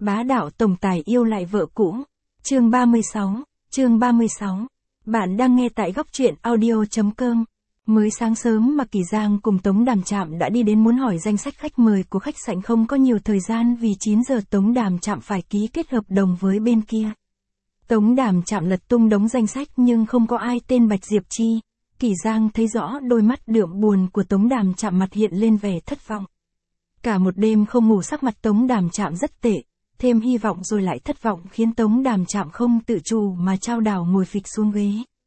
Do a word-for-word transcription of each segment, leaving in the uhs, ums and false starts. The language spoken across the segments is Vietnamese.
Bá đạo tổng tài yêu lại vợ cũ. Chương ba mươi sáu, chương ba mươi sáu. Bạn đang nghe tại góc truyện audio chấm com. Mới sáng sớm mà Kỳ Giang cùng Tống Đàm Trạm đã đi đến muốn hỏi danh sách khách mời của khách sạn, không có nhiều thời gian vì chín giờ Tống Đàm Trạm phải ký kết hợp đồng với bên kia. Tống Đàm Trạm lật tung đống danh sách nhưng không có ai tên Bạch Diệp Chi. Kỳ Giang thấy rõ đôi mắt đượm buồn của Tống Đàm Trạm, mặt hiện lên vẻ thất vọng. Cả một đêm không ngủ, sắc mặt Tống Đàm Trạm rất tệ, thêm hy vọng rồi lại thất vọng khiến Tống Đàm Trạm không tự chủ mà chao đảo ngồi phịch xuống ghế.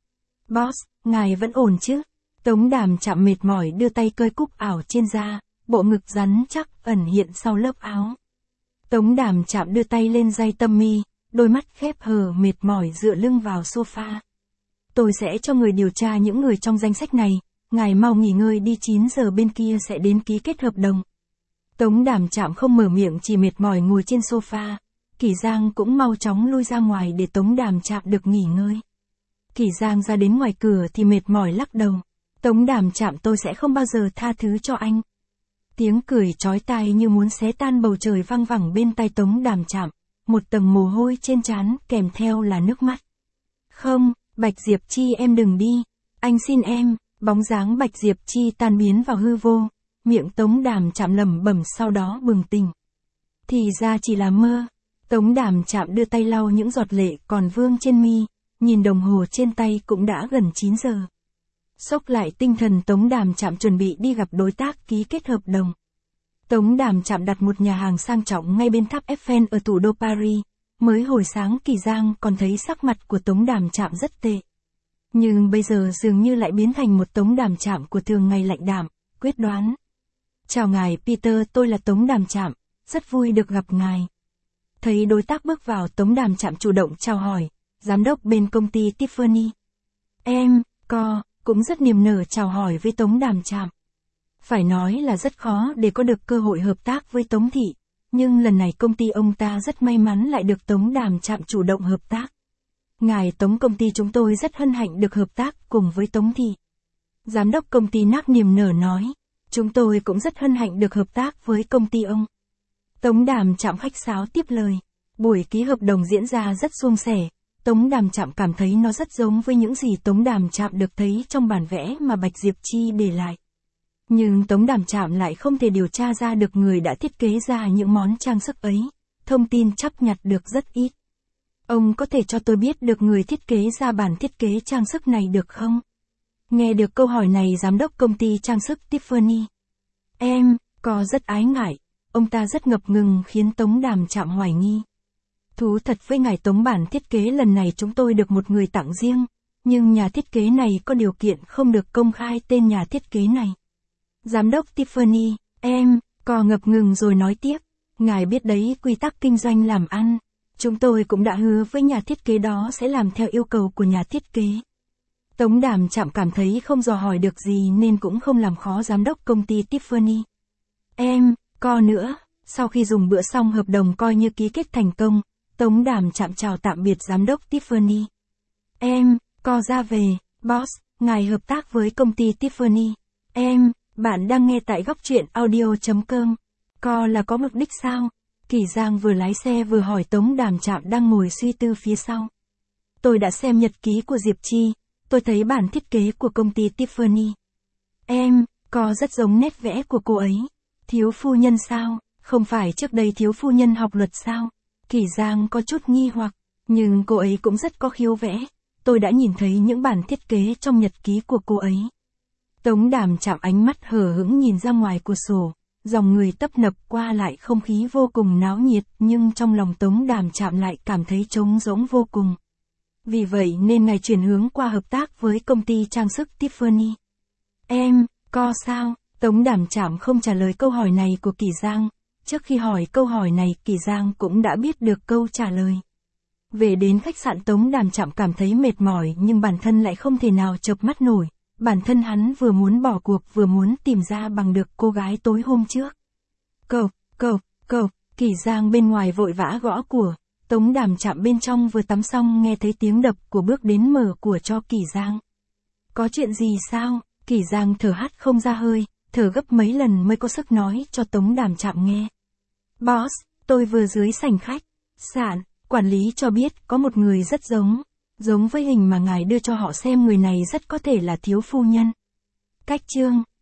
Boss, ngài vẫn ổn chứ? Tống Đàm Trạm mệt mỏi đưa tay cởi cúc ảo trên da, bộ ngực rắn chắc ẩn hiện sau lớp áo. Tống Đàm Trạm đưa tay lên dây tâm mi, đôi mắt khép hờ mệt mỏi dựa lưng vào sofa. Tôi sẽ cho người điều tra những người trong danh sách này, ngài mau nghỉ ngơi đi, chín giờ bên kia sẽ đến ký kết hợp đồng. Tống Đàm Trạm không mở miệng, chỉ mệt mỏi ngồi trên sofa. Kỳ Giang cũng mau chóng lui ra ngoài để Tống Đàm Trạm được nghỉ ngơi. Kỳ Giang ra đến ngoài cửa thì mệt mỏi lắc đầu. Tống Đàm Trạm, tôi sẽ không bao giờ tha thứ cho anh. Tiếng cười chói tai như muốn xé tan bầu trời vang vẳng bên tai Tống Đàm Trạm, một tầng mồ hôi trên trán kèm theo là nước mắt. Không, Bạch Diệp Chi, em đừng đi, anh xin em. Bóng dáng Bạch Diệp Chi tan biến vào hư vô, miệng Tống Đàm Trạm lẩm bẩm, sau đó bừng tỉnh. Thì ra chỉ là mơ. Tống Đàm Trạm đưa tay lau những giọt lệ còn vương trên mi, nhìn đồng hồ trên tay cũng đã gần chín giờ. Xốc lại tinh thần, Tống Đàm Trạm chuẩn bị đi gặp đối tác ký kết hợp đồng. Tống Đàm Trạm đặt một nhà hàng sang trọng ngay bên tháp Eiffel ở thủ đô Paris. Mới hồi sáng Kỳ Giang còn thấy sắc mặt của Tống Đàm Trạm rất tệ. Nhưng bây giờ dường như lại biến thành một Tống Đàm Trạm của thường ngày, lạnh đạm, quyết đoán. Chào ngài Peter, tôi là Tống Đàm Trạm, rất vui được gặp ngài. Thấy đối tác bước vào, Tống Đàm Trạm chủ động chào hỏi, giám đốc bên công ty Tiffany. Em, co, cũng rất niềm nở chào hỏi với Tống Đàm Trạm. Phải nói là rất khó để có được cơ hội hợp tác với Tống thị, nhưng lần này công ty ông ta rất may mắn lại được Tống Đàm Trạm chủ động hợp tác. Ngài Tống, công ty chúng tôi rất hân hạnh được hợp tác cùng với Tống thị. Giám đốc công ty Nác niềm nở nói, chúng tôi cũng rất hân hạnh được hợp tác với công ty ông. Tống Đàm Trạm khách sáo tiếp lời. Buổi ký hợp đồng diễn ra rất suôn sẻ. Tống Đàm Trạm cảm thấy nó rất giống với những gì Tống Đàm Trạm được thấy trong bản vẽ mà Bạch Diệp Chi để lại. Nhưng Tống Đàm Trạm lại không thể điều tra ra được người đã thiết kế ra những món trang sức ấy. Thông tin chấp nhặt được rất ít. Ông có thể cho tôi biết được người thiết kế ra bản thiết kế trang sức này được không? Nghe được câu hỏi này, giám đốc công ty trang sức Tiffany. Em, có rất ái ngại. Ông ta rất ngập ngừng khiến Tống Đàm Trạm hoài nghi. Thú thật với ngài Tống, bản thiết kế lần này chúng tôi được một người tặng riêng, nhưng nhà thiết kế này có điều kiện không được công khai tên nhà thiết kế này. Giám đốc Tiffany, em, co ngập ngừng rồi nói tiếp. Ngài biết đấy, quy tắc kinh doanh làm ăn. Chúng tôi cũng đã hứa với nhà thiết kế đó sẽ làm theo yêu cầu của nhà thiết kế. Tống Đàm Trạm cảm thấy không dò hỏi được gì nên cũng không làm khó giám đốc công ty Tiffany. Em, co nữa, sau khi dùng bữa xong hợp đồng coi như ký kết thành công, Tống Đàm Trạm chào tạm biệt giám đốc Tiffany. Em, co ra về, boss, ngài hợp tác với công ty Tiffany. Em, bạn đang nghe tại góc truyện audio chấm com. Co là có mục đích sao? Kỳ Giang vừa lái xe vừa hỏi Tống Đàm Trạm đang ngồi suy tư phía sau. Tôi đã xem nhật ký của Diệp Chi, tôi thấy bản thiết kế của công ty Tiffany. Em, co rất giống nét vẽ của cô ấy. Thiếu phu nhân sao? Không phải trước đây thiếu phu nhân học luật sao? Kỳ Giang có chút nghi hoặc, nhưng cô ấy cũng rất có khiếu vẽ. Tôi đã nhìn thấy những bản thiết kế trong nhật ký của cô ấy. Tống Đàm Trạm ánh mắt hờ hững nhìn ra ngoài cửa sổ, dòng người tấp nập qua lại, không khí vô cùng náo nhiệt, nhưng trong lòng Tống Đàm Trạm lại cảm thấy trống rỗng vô cùng. Vì vậy nên ngài chuyển hướng qua hợp tác với công ty trang sức Tiffany. Em, co sao? Tống Đàm Trạm không trả lời câu hỏi này của Kỳ Giang. Trước khi hỏi câu hỏi này, Kỳ Giang cũng đã biết được câu trả lời. Về đến khách sạn, Tống Đàm Trạm cảm thấy mệt mỏi nhưng bản thân lại không thể nào chợp mắt nổi. Bản thân hắn vừa muốn bỏ cuộc vừa muốn tìm ra bằng được cô gái tối hôm trước. Cộc, cộc, cộc, Kỳ Giang bên ngoài vội vã gõ cửa. Tống Đàm Trạm bên trong vừa tắm xong nghe thấy tiếng đập của bước đến mở cửa cho Kỳ Giang. Có chuyện gì sao? Kỳ Giang thở hắt không ra hơi, thở gấp mấy lần mới có sức nói cho Tống Đàm Trạm nghe. Boss, Tôi vừa dưới sảnh khách sạn, quản lý cho biết có một người rất giống, giống với hình mà ngài đưa cho họ xem, người này rất có thể là thiếu phu nhân. Cách chương